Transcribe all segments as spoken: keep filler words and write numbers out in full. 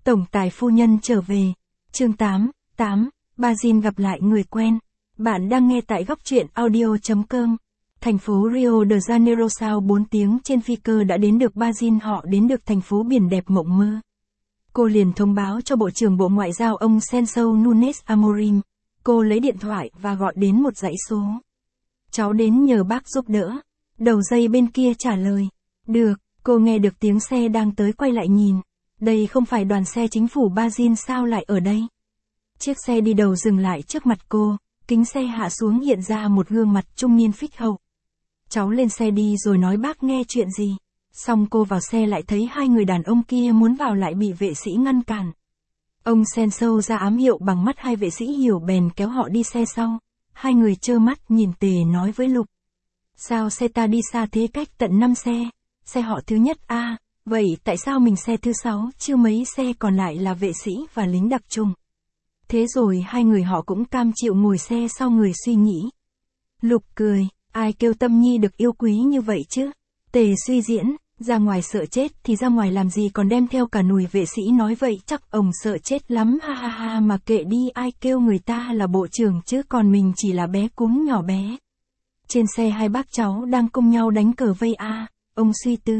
Tổng tài phu nhân trở về. Chương tám, tám, Brazil gặp lại người quen. Bạn đang nghe tại góc truyện audio chấm com. Thành phố Rio de Janeiro sau bốn tiếng trên phi cơ đã đến được Brazil, họ đến được thành phố biển đẹp mộng mơ. Cô liền thông báo cho Bộ trưởng Bộ Ngoại giao ông Celso Nunes Amorim. Cô lấy điện thoại và gọi đến một dãy số. Cháu đến nhờ bác giúp đỡ. Đầu dây bên kia trả lời. Được, cô nghe được tiếng xe đang tới quay lại nhìn. Đây không phải đoàn xe chính phủ Brazil sao lại ở đây? Chiếc xe đi đầu dừng lại trước mặt cô, kính xe hạ xuống hiện ra một gương mặt trung niên phích hậu. Cháu lên xe đi rồi nói bác nghe chuyện gì. Xong cô vào xe lại thấy hai người đàn ông kia muốn vào lại bị vệ sĩ ngăn cản. Ông Celso ra ám hiệu bằng mắt, hai vệ sĩ hiểu bèn kéo họ đi xe sau. Hai người trơ mắt nhìn Tề nói với Lục. Sao xe ta đi xa thế, cách tận năm xe? Xe họ thứ nhất a, à, vậy tại sao mình xe thứ sáu, chứ mấy xe còn lại là vệ sĩ và lính đặc chủng? Thế rồi hai người họ cũng cam chịu ngồi xe sau người suy nghĩ. Lục cười, ai kêu Tâm Nhi được yêu quý như vậy chứ? Tề suy diễn, ra ngoài sợ chết thì ra ngoài làm gì còn đem theo cả nùi vệ sĩ, nói vậy chắc ông sợ chết lắm, ha ha ha, mà kệ đi, ai kêu người ta là bộ trưởng chứ còn mình chỉ là bé cún nhỏ bé. Trên xe hai bác cháu đang cùng nhau đánh cờ vây a, à, ông suy tư.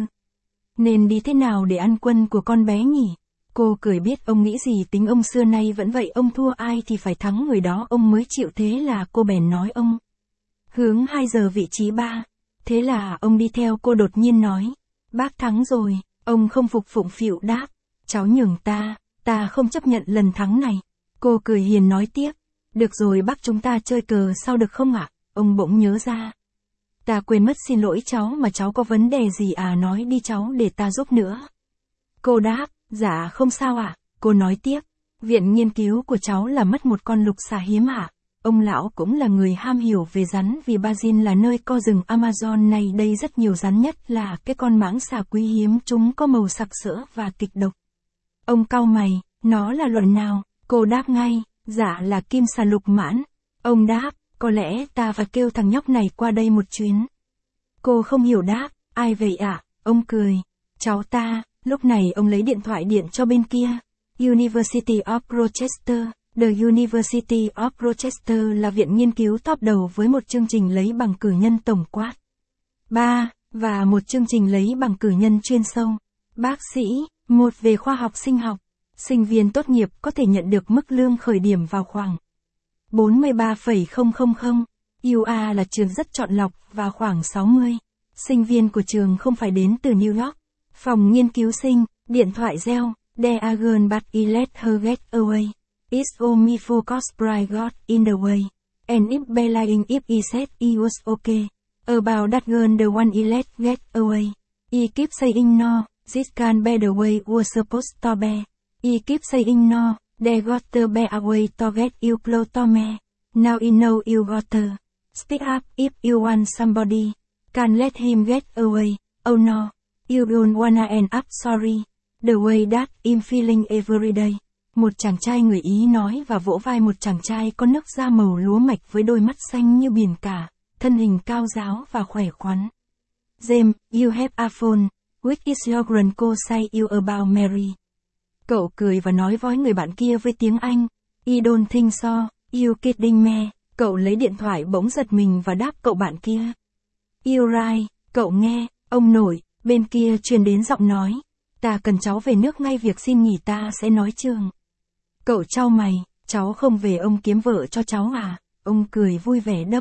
Nên đi thế nào để ăn quân của con bé nhỉ? Cô cười biết ông nghĩ gì, tính ông xưa nay vẫn vậy, ông thua ai thì phải thắng người đó ông mới chịu, thế là cô bèn nói ông. Hướng hai giờ vị trí ba. Thế là ông đi theo cô đột nhiên nói. Bác thắng rồi, ông không phục, phụng phịu đáp. Cháu nhường ta, ta không chấp nhận lần thắng này. Cô cười hiền nói tiếp. Được rồi bác, chúng ta chơi cờ sau được không ạ? Ông bỗng nhớ ra. Ta quên mất xin lỗi cháu, mà cháu có vấn đề gì à, nói đi cháu để ta giúp nữa. Cô đáp, dạ không sao ạ. Cô nói tiếp, viện nghiên cứu của cháu là mất một con lục xà hiếm ạ. Ông lão cũng là người ham hiểu về rắn, vì Brazil là nơi co rừng Amazon này đây rất nhiều rắn, nhất là cái con mãng xà quý hiếm, chúng có màu sặc sỡ và kịch độc. Ông cau mày, nó là loại nào? Cô đáp ngay, dạ là kim xà lục mãn. Ông đáp, có lẽ ta phải kêu thằng nhóc này qua đây một chuyến. Cô không hiểu đáp, ai vậy ạ? À? Ông cười, cháu ta. Lúc này ông lấy điện thoại điện cho bên kia. University of Rochester. The University of Rochester là viện nghiên cứu top đầu với một chương trình lấy bằng cử nhân tổng quát ba và một chương trình lấy bằng cử nhân chuyên sâu. Bác sĩ, một về khoa học sinh học. Sinh viên tốt nghiệp có thể nhận được mức lương khởi điểm vào khoảng bốn mươi ba phẩy không không không. u a là trường rất chọn lọc và khoảng sáu mươi. Sinh viên của trường không phải đến từ New York. Phòng nghiên cứu sinh, điện thoại reo, de agen but I let her get away. It's only for cosplay got in the way. And if belying if I said I was okay. About that girl the one I let get away. I keep saying no, this can be the way was supposed to be. I keep saying no, they got to be a way to get you close to me. Now I know you got to speak up if you want somebody. Can't let him get away. Oh no, you don't wanna end up sorry. The way that I'm feeling every day. Một chàng trai người Ý nói và vỗ vai một chàng trai có nước da màu lúa mạch với đôi mắt xanh như biển cả, thân hình cao ráo và khỏe khoắn. James, you have a phone. Which is your grandco say you about Mary? Cậu cười và nói với người bạn kia với tiếng Anh. I don't think so, you kidding me. Cậu lấy điện thoại bỗng giật mình và đáp cậu bạn kia. You right, cậu nghe, ông nội, bên kia truyền đến giọng nói. Ta cần cháu về nước ngay, việc xin nghỉ ta sẽ nói trường. Cậu chau mày, cháu không về ông kiếm vợ cho cháu à? Ông cười vui vẻ đáp.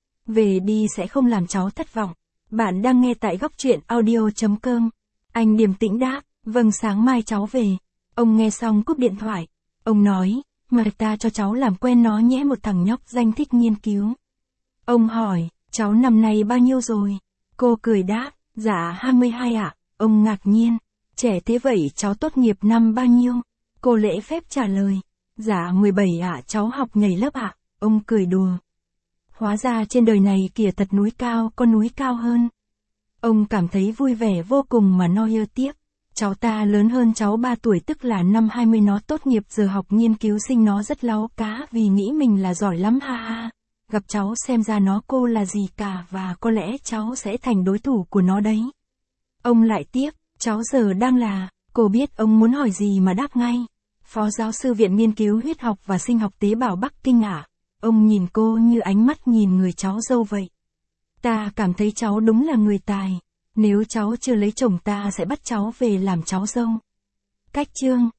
Về đi, sẽ không làm cháu thất vọng. Bạn đang nghe tại góc truyện audio chấm com. Anh điềm tĩnh đáp, vâng sáng mai cháu về. Ông nghe xong cúp điện thoại. Ông nói, mời ta cho cháu làm quen nó nhé, một thằng nhóc danh thích nghiên cứu. Ông hỏi, cháu năm nay bao nhiêu rồi? Cô cười đáp, dạ hai mươi hai ạ. Ông ngạc nhiên, trẻ thế vậy cháu tốt nghiệp năm bao nhiêu? Cô lễ phép trả lời, dạ mười bảy ạ, cháu học nhảy lớp ạ. Ông cười đùa. Hóa ra trên đời này kìa thật núi cao, có núi cao hơn. Ông cảm thấy vui vẻ vô cùng mà nói tiếp. Cháu ta lớn hơn cháu ba tuổi, tức là năm hai mươi nó tốt nghiệp, giờ học nghiên cứu sinh. Nó rất láu cá vì nghĩ mình là giỏi lắm, ha ha. Gặp cháu xem ra nó cô là gì cả, và có lẽ cháu sẽ thành đối thủ của nó đấy. Ông lại tiếp, cháu giờ đang là Cô biết ông muốn hỏi gì mà đáp ngay. Phó giáo sư Viện Nghiên cứu Huyết học và Sinh học Tế bào Bắc Kinh ạ. À? Ông nhìn cô như ánh mắt nhìn người cháu dâu vậy. Ta cảm thấy cháu đúng là người tài. Nếu cháu chưa lấy chồng ta sẽ bắt cháu về làm cháu dâu. Cách chương